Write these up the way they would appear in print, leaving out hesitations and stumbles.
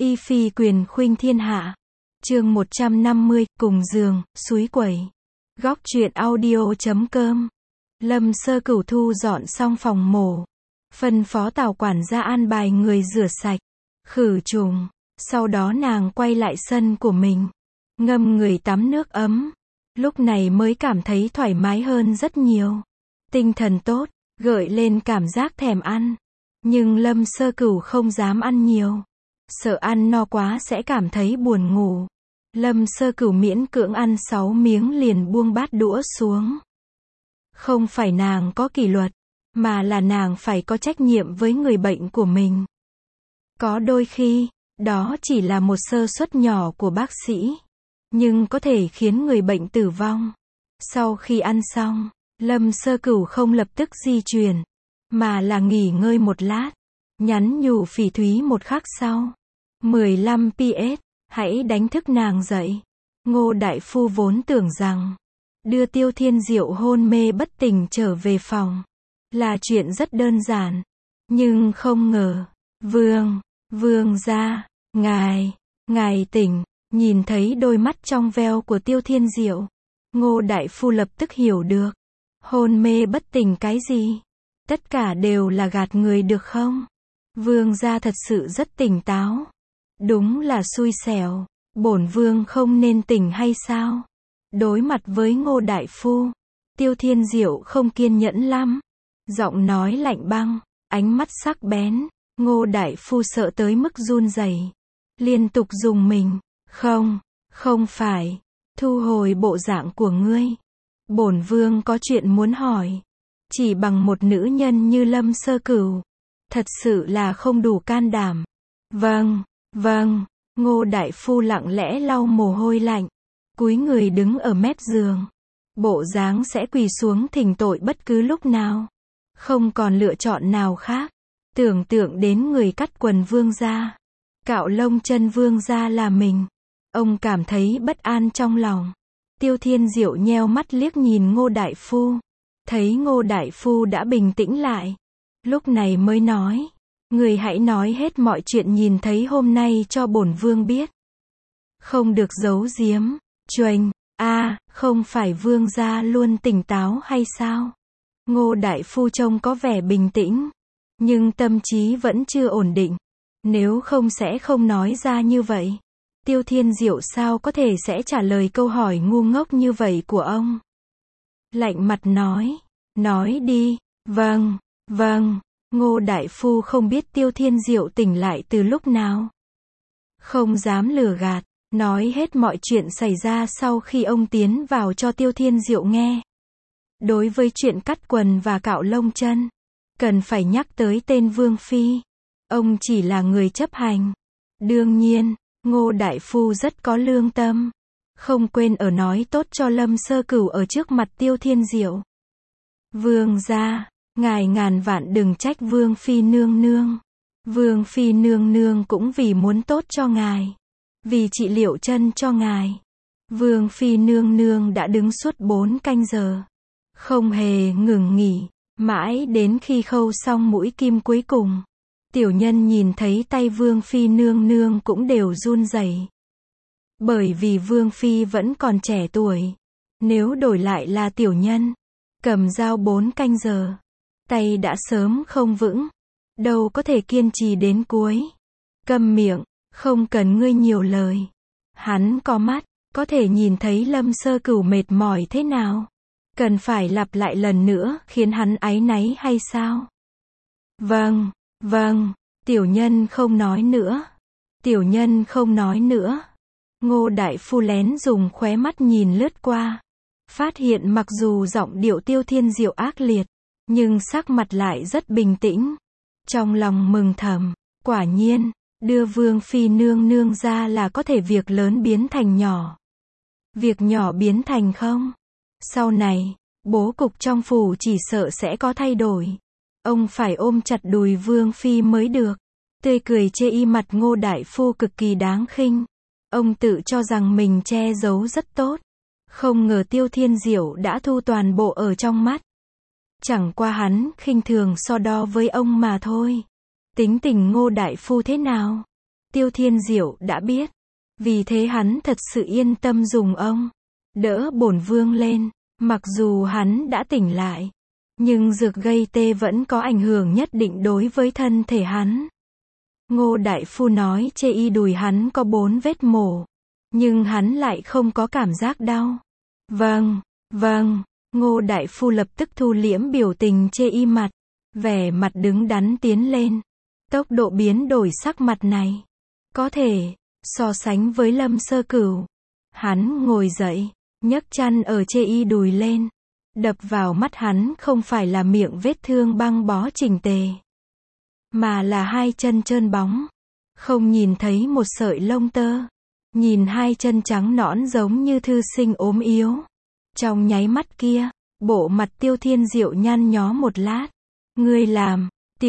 Y phi quyền khuynh thiên hạ. Chương 150, cùng giường, suối quẩy. Góc truyện audio.com. Lâm Sơ Cửu thu dọn xong phòng mổ, phân phó Tào quản gia an bài người rửa sạch, khử trùng. Sau đó nàng quay lại sân của mình, ngâm người tắm nước ấm. Lúc này mới cảm thấy thoải mái hơn rất nhiều. Tinh thần tốt, gợi lên cảm giác thèm ăn. Nhưng Lâm Sơ Cửu không dám ăn nhiều, sợ ăn no quá sẽ cảm thấy buồn ngủ. Lâm Sơ Cửu miễn cưỡng ăn 6 miếng liền buông bát đũa xuống. Không phải nàng có kỷ luật, mà là nàng phải có trách nhiệm với người bệnh của mình. Có đôi khi, đó chỉ là một sơ suất nhỏ của bác sĩ, nhưng có thể khiến người bệnh tử vong. Sau khi ăn xong, Lâm Sơ Cửu không lập tức di chuyển, mà là nghỉ ngơi một lát, nhắn nhủ Phỉ Thúy một khắc sau. 15 PS, hãy đánh thức nàng dậy. Ngô đại phu vốn tưởng rằng đưa Tiêu Thiên Diệu hôn mê bất tỉnh trở về phòng là chuyện rất đơn giản, nhưng không ngờ, vương gia, ngài tỉnh. Nhìn thấy đôi mắt trong veo của Tiêu Thiên Diệu, Ngô đại phu lập tức hiểu được. Hôn mê bất tỉnh cái gì? Tất cả đều là gạt người được không? Vương gia thật sự rất tỉnh táo. Đúng là xui xẻo, bổn vương không nên tỉnh hay sao? Đối mặt với Ngô đại phu, Tiêu Thiên Diệu không kiên nhẫn lắm. Giọng nói lạnh băng, ánh mắt sắc bén. Ngô đại phu sợ tới mức run rẩy, liên tục dùng mình. Không phải. Thu hồi bộ dạng của ngươi. Bổn vương có chuyện muốn hỏi. Chỉ bằng một nữ nhân như Lâm Sơ Cửu, thật sự là không đủ can đảm. Vâng. Ngô đại phu lặng lẽ lau mồ hôi lạnh, cúi người đứng ở mép giường, bộ dáng sẽ quỳ xuống thỉnh tội bất cứ lúc nào. Không còn lựa chọn nào khác. Tưởng tượng đến người cắt quần vương gia, cạo lông chân vương gia là mình, ông cảm thấy bất an trong lòng. Tiêu Thiên Diệu nheo mắt liếc nhìn Ngô đại phu, thấy Ngô đại phu đã bình tĩnh lại, lúc này mới nói: người hãy nói hết mọi chuyện nhìn thấy hôm nay cho bổn vương biết, không được giấu giếm. Choành, không phải vương gia luôn tỉnh táo hay sao? Ngô đại phu trông có vẻ bình tĩnh, nhưng tâm trí vẫn chưa ổn định. Nếu không sẽ không nói ra như vậy. Tiêu Thiên Diệu sao có thể sẽ trả lời câu hỏi ngu ngốc như vậy của ông? Lạnh mặt nói đi. Vâng. Ngô đại phu không biết Tiêu Thiên Diệu tỉnh lại từ lúc nào, không dám lừa gạt, nói hết mọi chuyện xảy ra sau khi ông tiến vào cho Tiêu Thiên Diệu nghe. Đối với chuyện cắt quần và cạo lông chân, cần phải nhắc tới tên Vương Phi. Ông chỉ là người chấp hành. Đương nhiên, Ngô đại phu rất có lương tâm, không quên ở nói tốt cho Lâm Sơ Cửu ở trước mặt Tiêu Thiên Diệu. Vương gia, ngài ngàn vạn đừng trách Vương Phi nương nương. Vương Phi nương nương cũng vì muốn tốt cho ngài, vì trị liệu chân cho ngài. Vương Phi nương nương đã đứng suốt 4 canh giờ, không hề ngừng nghỉ, mãi đến khi khâu xong mũi kim cuối cùng. Tiểu nhân nhìn thấy tay Vương Phi nương nương cũng đều run rẩy. Bởi vì Vương Phi vẫn còn trẻ tuổi. Nếu đổi lại là tiểu nhân, cầm dao 4 canh giờ, tay đã sớm không vững, đâu có thể kiên trì đến cuối. Câm miệng, không cần ngươi nhiều lời. Hắn có mắt, có thể nhìn thấy Lâm Sơ Cửu mệt mỏi thế nào. Cần phải lặp lại lần nữa khiến hắn áy náy hay sao? Vâng, tiểu nhân không nói nữa. Ngô đại phu lén dùng khóe mắt nhìn lướt qua, phát hiện mặc dù giọng điệu Tiêu Thiên Diệu ác liệt, nhưng sắc mặt lại rất bình tĩnh. Trong lòng mừng thầm, quả nhiên, đưa Vương Phi nương nương ra là có thể việc lớn biến thành nhỏ, việc nhỏ biến thành không. Sau này, bố cục trong phủ chỉ sợ sẽ có thay đổi. Ông phải ôm chặt đùi Vương Phi mới được. Tươi cười chê y mặt Ngô đại phu cực kỳ đáng khinh. Ông tự cho rằng mình che giấu rất tốt, không ngờ Tiêu Thiên Diệu đã thu toàn bộ ở trong mắt. Chẳng qua hắn khinh thường so đo với ông mà thôi. Tính tình Ngô đại phu thế nào? Tiêu Thiên Diệu đã biết. Vì thế hắn thật sự yên tâm dùng ông đỡ bổn vương lên. Mặc dù hắn đã tỉnh lại, nhưng dược gây tê vẫn có ảnh hưởng nhất định đối với thân thể hắn. Ngô đại phu nói chê y đùi hắn có 4 vết mổ, nhưng hắn lại không có cảm giác đau. Vâng, vâng, Ngô đại phu lập tức thu liễm biểu tình chê y mặt, vẻ mặt đứng đắn tiến lên. Tốc độ biến đổi sắc mặt này, có thể so sánh với Lâm Sơ Cửu. Hắn ngồi dậy, nhấc chăn ở chê y đùi lên. Đập vào mắt hắn không phải là miệng vết thương băng bó chỉnh tề, mà là 2 chân trơn bóng, không nhìn thấy một sợi lông tơ. Nhìn 2 chân trắng nõn giống như thư sinh ốm yếu. Trong nháy mắt kia, bộ mặt Tiêu Thiên Diệu nhăn nhó một lát. Ngươi làm,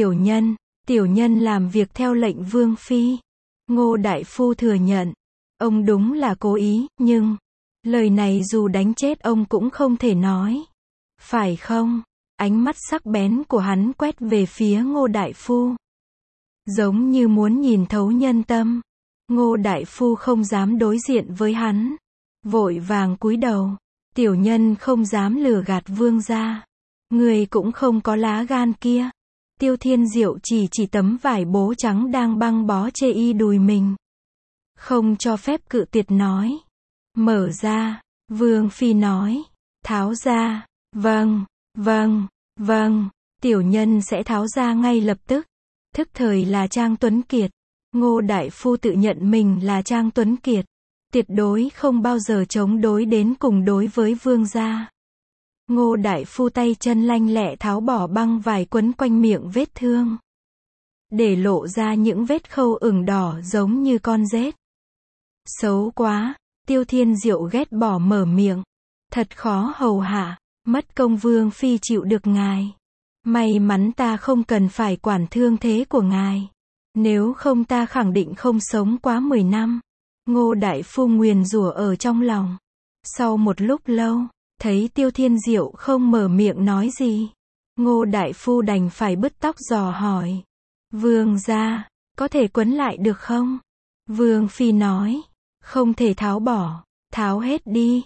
tiểu nhân làm việc theo lệnh vương phi. Ngô đại phu thừa nhận, ông đúng là cố ý, nhưng lời này dù đánh chết ông cũng không thể nói. Phải không? Ánh mắt sắc bén của hắn quét về phía Ngô đại phu, giống như muốn nhìn thấu nhân tâm. Ngô đại phu không dám đối diện với hắn, vội vàng cúi đầu. Tiểu nhân không dám lừa gạt vương gia. Người cũng không có lá gan kia. Tiêu Thiên Diệu chỉ tấm vải bố trắng đang băng bó chê y đùi mình. Không cho phép cự tuyệt nói. Mở ra, vương phi nói. Tháo ra. Vâng, vâng, vâng, tiểu nhân sẽ tháo ra ngay lập tức. Thức thời là Trang Tuấn Kiệt. Ngô đại phu tự nhận mình là Trang Tuấn Kiệt, tuyệt đối không bao giờ chống đối đến cùng đối với vương gia. Ngô đại phu tay chân lanh lẹ tháo bỏ băng vải quấn quanh miệng vết thương, để lộ ra những vết khâu ửng đỏ giống như con rết. Xấu quá, Tiêu Thiên Diệu ghét bỏ mở miệng. Thật khó hầu hạ, mất công vương phi chịu được ngài. May mắn ta không cần phải quản thương thế của ngài. Nếu không ta khẳng định không sống quá 10 năm. Ngô đại phu nguyền rủa ở trong lòng. Sau một lúc lâu, thấy Tiêu Thiên Diệu không mở miệng nói gì, Ngô đại phu đành phải bứt tóc dò hỏi. Vương gia, có thể quấn lại được không? Vương phi nói, không thể tháo bỏ, tháo hết đi.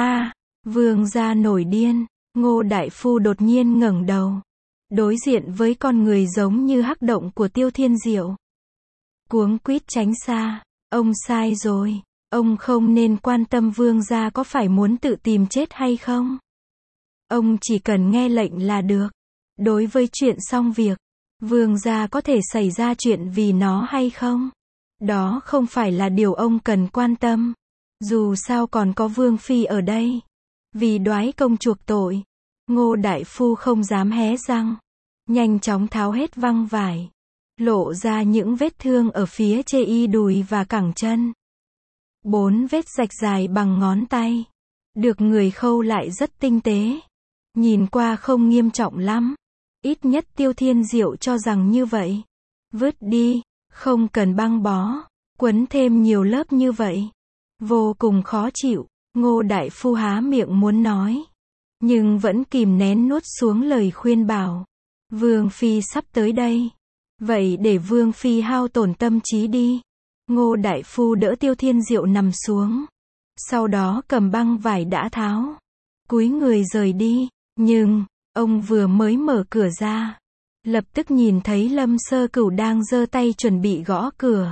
Vương gia nổi điên. Ngô đại phu đột nhiên ngẩng đầu, đối diện với con người giống như hắc động của Tiêu Thiên Diệu. Cuống quýt tránh xa. Ông sai rồi. Ông không nên quan tâm vương gia có phải muốn tự tìm chết hay không. Ông chỉ cần nghe lệnh là được. Đối với chuyện xong việc, vương gia có thể xảy ra chuyện vì nó hay không, đó không phải là điều ông cần quan tâm. Dù sao còn có vương phi ở đây. Vì đoái công chuộc tội, Ngô đại phu không dám hé răng, nhanh chóng tháo hết băng vải, lộ ra những vết thương ở phía chê y đùi và cẳng chân. 4 vết rạch dài bằng ngón tay, được người khâu lại rất tinh tế. Nhìn qua không nghiêm trọng lắm, ít nhất Tiêu Thiên Diệu cho rằng như vậy. Vứt đi, không cần băng bó, quấn thêm nhiều lớp như vậy. Vô cùng khó chịu. Ngô đại phu há miệng muốn nói, nhưng vẫn kìm nén nuốt xuống lời khuyên bảo. Vương phi sắp tới đây, vậy để vương phi hao tổn tâm trí đi. Ngô đại phu đỡ Tiêu Thiên Diệu nằm xuống, sau đó cầm băng vải đã tháo, cúi người rời đi. Nhưng ông vừa mới mở cửa ra, lập tức nhìn thấy Lâm Sơ Cửu đang giơ tay chuẩn bị gõ cửa.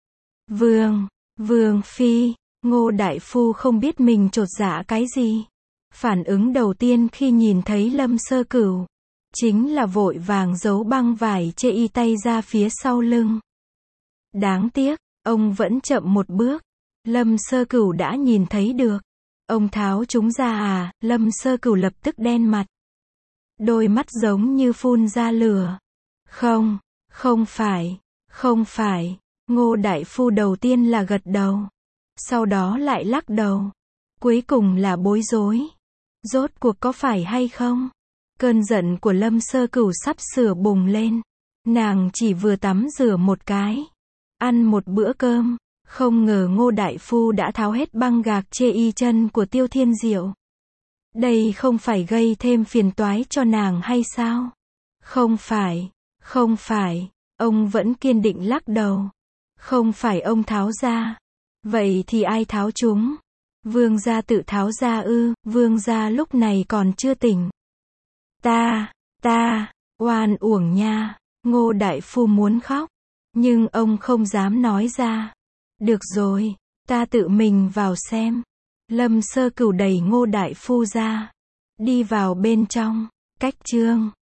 Vương phi. Ngô đại phu không biết mình chột dạ cái gì. Phản ứng đầu tiên khi nhìn thấy Lâm Sơ Cửu, chính là vội vàng giấu băng vải chê y tay ra phía sau lưng. Đáng tiếc, ông vẫn chậm một bước. Lâm Sơ Cửu đã nhìn thấy được. Ông tháo chúng ra Lâm Sơ Cửu lập tức đen mặt. Đôi mắt giống như phun ra lửa. Không phải. Ngô đại phu đầu tiên là gật đầu, sau đó lại lắc đầu, cuối cùng là bối rối. Rốt cuộc có phải hay không? Cơn giận của Lâm Sơ Cửu sắp sửa bùng lên. Nàng chỉ vừa tắm rửa một cái, ăn một bữa cơm, không ngờ Ngô đại phu đã tháo hết băng gạc chê y chân của Tiêu Thiên Diệu. Đây không phải gây thêm phiền toái cho nàng hay sao? Không phải. Ông vẫn kiên định lắc đầu. Không phải ông tháo ra. Vậy thì ai tháo chúng? Vương gia tự tháo ra ư? Vương gia lúc này còn chưa tỉnh. Ta, oan uổng nha. Ngô đại phu muốn khóc. Nhưng ông không dám nói ra. Được rồi, ta tự mình vào xem. Lâm Sơ Cửu đẩy Ngô đại phu ra. Đi vào bên trong. Cách chương